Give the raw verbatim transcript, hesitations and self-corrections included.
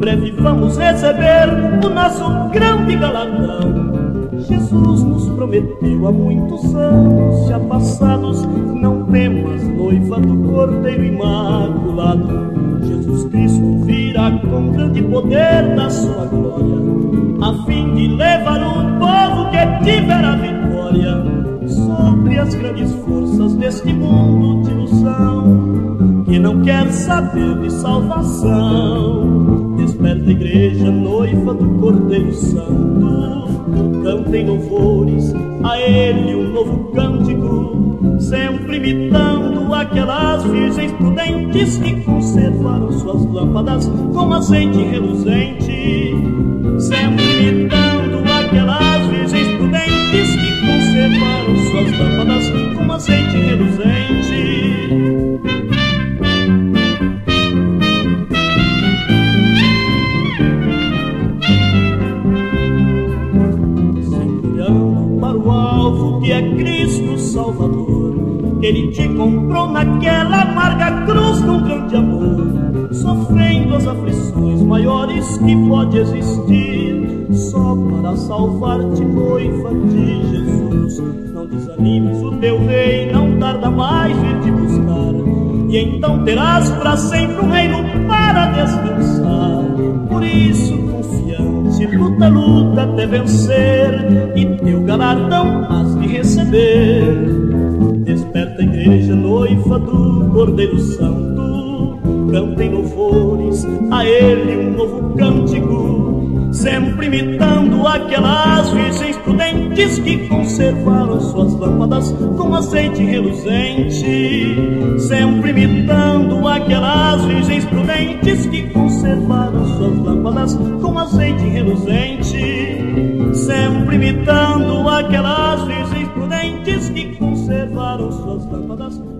breve vamos receber o nosso grande galardão. Jesus nos prometeu há muitos anos já passados: não temas, noiva do Cordeiro Imaculado. Jesus Cristo virá com grande poder da sua glória, a fim de levar o povo que tiver a vitória sobre as grandes forças deste mundo de ilusão, que não quer saber de salvação. Desperta, igreja, noiva do Cordeiro Santo, cantem louvores a Ele um novo cântico, sempre imitando aquelas virgens prudentes que conservaram suas lâmpadas com azeite reluzente. Sempre imitando aquelas virgens prudentes que conservaram suas lâmpadas com azeite reluzente. Que é Cristo Salvador, Ele te comprou naquela amarga cruz com grande amor, sofrendo as aflições maiores que pode existir, só para salvar-te, noiva de Jesus. Não desanimes, o teu rei não tarda mais vir te buscar, e então terás para sempre um reino para descansar. Por isso, confiante, luta, luta até vencer, e teu galardão has de receber. Desperta, igreja, noiva do Cordeiro Santo, cantem louvores a Ele um novo cântico, sempre imitando aquelas virgens prudentes que conservaram suas lâmpadas com azeite reluzente. Sempre imitando aquelas virgens prudentes que conservaram suas lâmpadas com azeite reluzente. Sempre imitando aquelas virgens prudentes que conservaram suas lâmpadas